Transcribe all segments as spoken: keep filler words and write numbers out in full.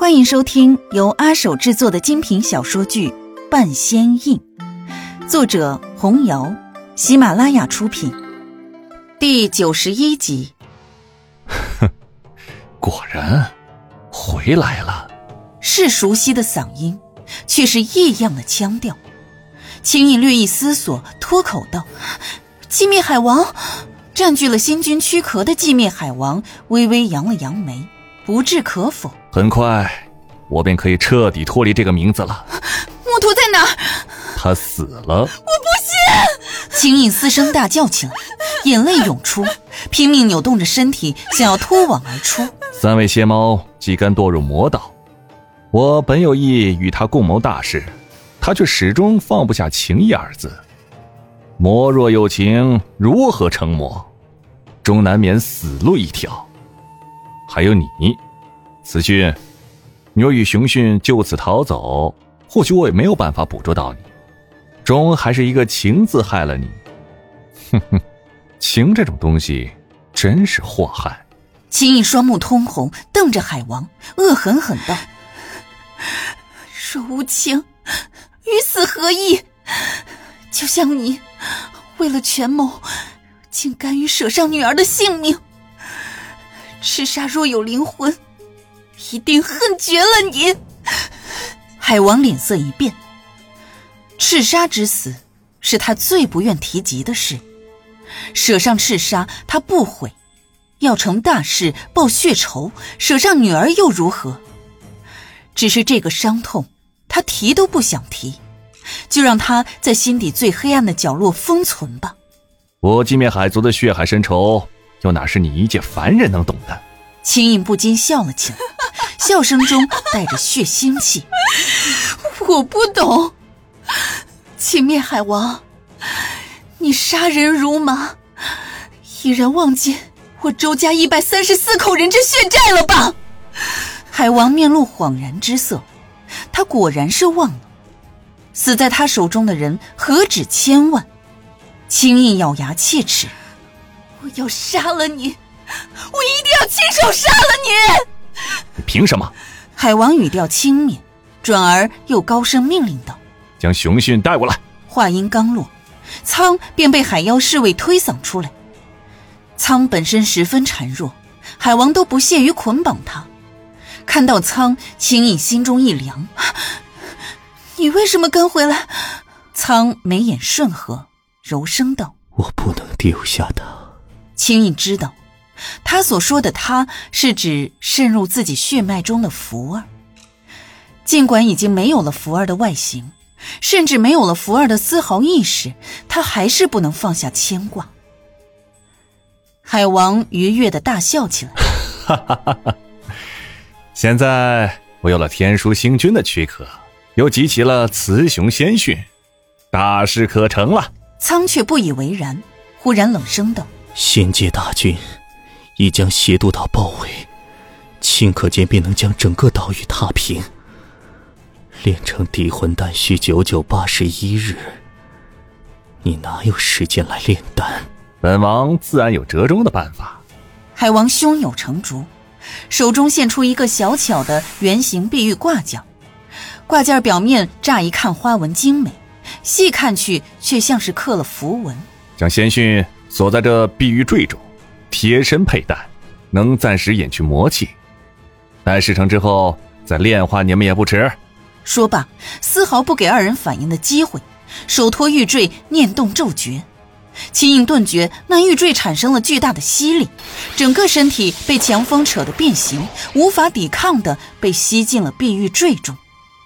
欢迎收听由阿守制作的精品小说剧《半仙印》，作者红瑶，喜马拉雅出品，第九十一集。 哼，果然回来了。 是熟悉的嗓音，却是异样的腔调。青印略一思索，脱口道：寂灭海王。占据了新军躯壳的寂灭海王微微扬了扬眉，不置可否。 很快我便可以彻底脱离这个名字了。 木图在哪儿？ 他死了。我不信！青印嘶声大叫起来，眼泪涌出，拼命扭动着身体，想要脱网而出。 三位邪猫既敢堕入魔道，我本有意与他共谋大事，他却始终放不下情义二字。魔若有情，如何成魔？终难免死路一条。还有你，慈训，你若与熊训就此逃走，或许我也没有办法捕捉到你，终还是一个情字害了你。哼哼，情这种东西真是祸害。 青印双目通红，瞪着海王，恶狠狠道：若无情，与死何异？就像你为了权谋，竟甘于舍上女儿的性命。赤沙若有灵魂，一定恨绝了你。海王脸色一变，赤沙之死是他最不愿提及的事。舍上赤沙他不悔，要成大事报血仇，舍上女儿又如何？只是这个伤痛他提都不想提，就让他在心底最黑暗的角落封存吧。 我寂灭海族的血海深仇，又哪是你一介凡人能懂的？ 青印不禁笑了起来，笑声中带着血腥气。我不懂，寂灭海王，你杀人如麻，依然忘记我周家一百三十四口人之血债了吧？海王面露恍然之色，他果然是忘了。死在他手中的人何止千万。青印咬牙切齿：我要杀了你，我一定要亲手杀了你！ 你凭什么？ 海王语调轻蔑，转而又高声命令道： 将熊训带过来。 话音刚落，苍便被海妖侍卫推搡出来。苍本身十分孱弱，海王都不屑于捆绑他。看到苍，青印心中一凉：你为什么跟回来？苍眉眼顺合，柔声道： 我不能丢下他。 青印知道，他所说的他是指渗入自己血脉中的福儿。尽管已经没有了福儿的外形，甚至没有了福儿的丝毫意识，他还是不能放下牵挂。海王愉悦地大笑起来： 哈哈哈哈！现在我有了天书星君的躯壳，又集齐了雌雄仙训，大事可成了。 苍却不以为然，忽然冷声道： 仙界大军已将邪渡岛包围，顷刻间便能将整个岛屿踏平。炼成地魂丹需九九八十一日，你哪有时间来炼丹？ 本王自然有折中的办法。 海王胸有成竹，手中现出一个小巧的圆形碧玉挂件，挂件表面乍一看花纹精美，细看去却像是刻了符文。 将仙训锁在这碧玉坠中，贴身佩戴，能暂时掩去魔气。待事成之后再炼化你们也不迟。 说罢，丝毫不给二人反应的机会，手托玉坠，念动咒诀。青印顿觉那玉坠产生了巨大的吸力，整个身体被强风扯得变形，无法抵抗地被吸进了碧玉坠中。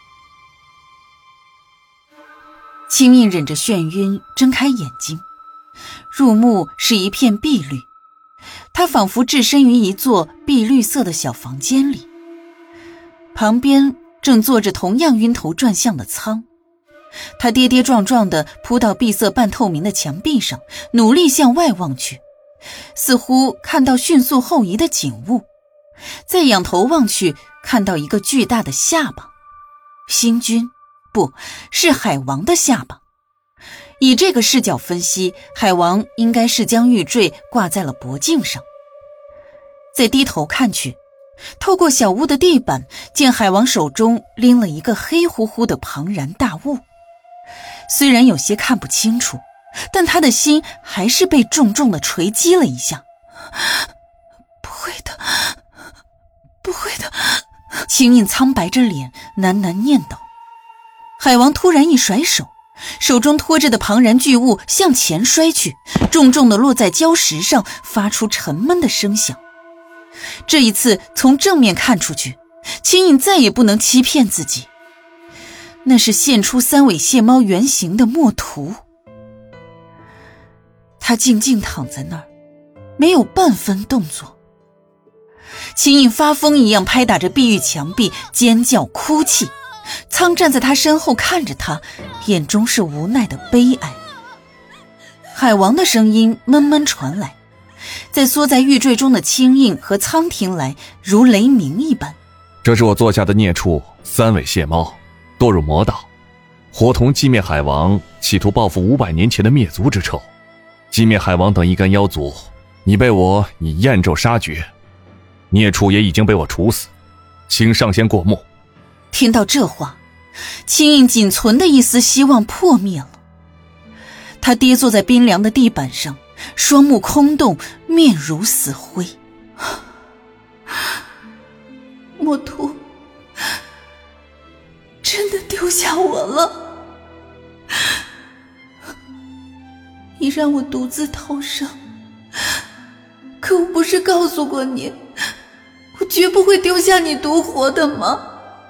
青印忍着眩晕睁开眼睛，入目是一片碧绿，他仿佛置身于一座碧绿色的小房间里，旁边正坐着同样晕头转向的苍。他跌跌撞撞地扑到闭塞半透明的墙壁上，努力向外望去，似乎看到迅速后移的景物。再仰头望去，看到一个巨大的下巴，星君，不是海王的下巴。以这个视角分析，海王应该是将玉坠挂在了脖颈上。再低头看去， 透过小屋的地板，见海王手中拎了一个黑乎乎的庞然大物。虽然有些看不清楚，但他的心还是被重重的锤击了一下。不会的，不会的，青印苍白着脸喃喃念叨。海王突然一甩手，手中托着的庞然巨物向前摔去，重重地落在礁石上，发出沉闷的声响。这一次从正面看出去，青印再也不能欺骗自己，那是现出三尾蟹猫原形的墨图。他静静躺在那儿，没有半分动作。青印发疯一样拍打着碧玉墙壁，尖叫哭泣。苍站在他身后看着他，眼中是无奈的悲哀。海王的声音闷闷传来，在缩在玉坠中的青印和苍听来如雷鸣一般。 这是我做下的孽畜三尾蟹猫，堕入魔道，伙同寂灭海王，企图报复五百年前的灭族之仇。寂灭海王等一干妖族，你被我以焰咒杀绝，孽畜也已经被我处死，请上仙过目。 听到这话，青印仅存的一丝希望破灭了。他跌坐在冰凉的地板上，双目空洞，面如死灰。墨图，真的丢下我了。你让我独自逃生，可我不是告诉过你，我绝不会丢下你独活的吗？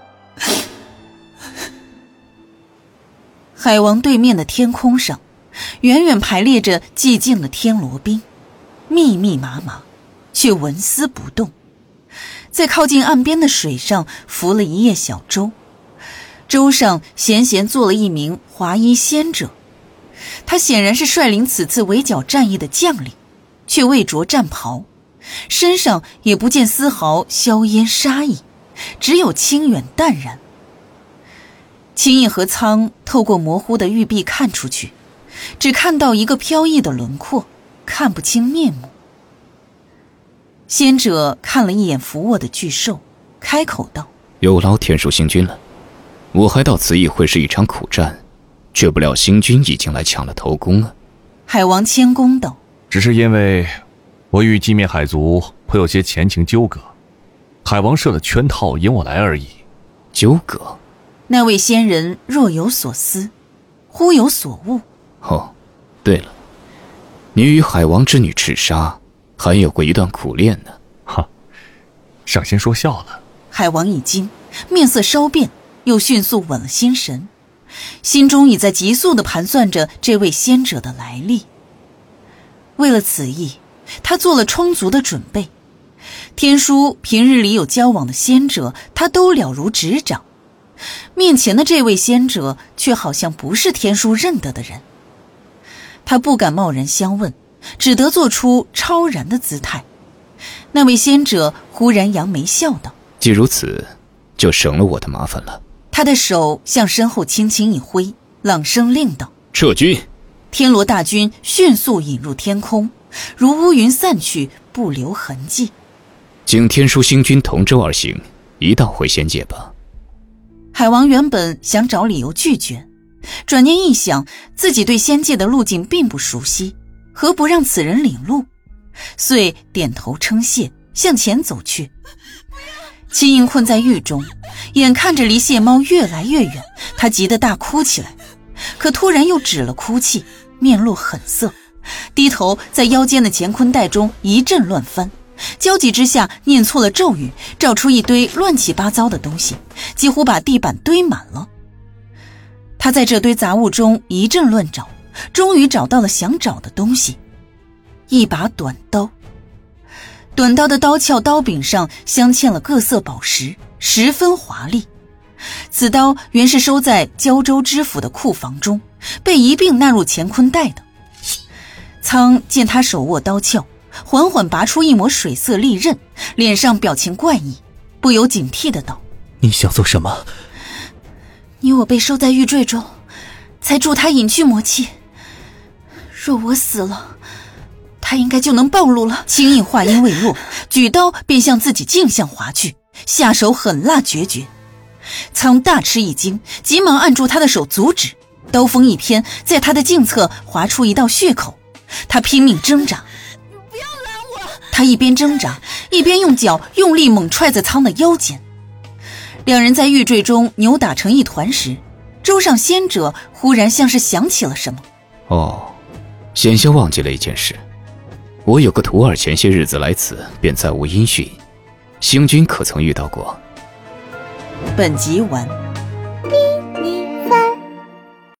海王对面的天空上，远远排列着寂静的天罗冰，密密麻麻，却纹丝不动。在靠近岸边的水上浮了一叶小舟，舟上闲闲坐了一名华衣仙者。他显然是率领此次围剿战役的将领，却未着战袍，身上也不见丝毫硝烟杀意，只有清远淡然。青印和苍透过模糊的玉壁看出去，只看到一个飘逸的轮廓，看不清面目。仙者看了一眼伏卧的巨兽，开口道： 有劳天书星君了，我还道此役会是一场苦战，却不料星君已经来抢了头功啊。 海王谦恭道： 只是因为我与寂灭海族颇有些前情纠葛，海王设的圈套引我来而已。 纠葛？ 那位仙人若有所思，忽有所悟。 哦，对了，你与海王之女赤沙还有过一段苦恋呢。 哈，上仙说笑了。 海王一惊，面色稍变，又迅速稳了心神，心中已在急速地盘算着这位仙者的来历。为了此役，他做了充足的准备。天书平日里有交往的仙者，他都了如指掌。面前的这位仙者却好像不是天书认得的人，他不敢贸然相问，只得做出超然的姿态。那位仙者忽然扬眉笑道： 既如此，就省了我的麻烦了。 他的手向身后轻轻一挥，朗声令道： 撤军。 天罗大军迅速引入天空，如乌云散去，不留痕迹。 请天书星君同舟而行，一道回仙界吧。 海王原本想找理由拒绝，转念一想，自己对仙界的路径并不熟悉，何不让此人领路？遂点头称谢，向前走去。青印困在狱中，眼看着离蟹猫越来越远，他急得大哭起来，可突然又止了哭泣，面露狠色，低头在腰间的乾坤袋中一阵乱翻，焦急之下念错了咒语，找出一堆乱七八糟的东西，几乎把地板堆满了。他在这堆杂物中一阵乱找，终于找到了想找的东西，一把短刀。短刀的刀鞘刀柄上镶嵌了各色宝石，十分华丽。此刀原是收在胶州知府的库房中，被一并纳入乾坤袋的。苍见他手握刀鞘，缓缓拔出一抹水色利刃，脸上表情怪异，不由警惕的道： 你想做什么？ 你我被收在玉坠中，才助他隐去魔气。若我死了， 他应该就能暴露了。青印话音未落，举刀便向自己颈项划去，下手狠辣决绝。苍大吃一惊，急忙按住他的手阻止，刀锋一偏，在他的颈侧划出一道血口。他拼命挣扎，不要拦我！他一边挣扎，一边用脚用力猛踹在苍的腰间。两人在玉坠中扭打成一团时，舟上仙者忽然像是想起了什么。 哦，险些忘记了一件事，我有个徒儿前些日子来此便再无音讯，星君可曾遇到过？ 本集完。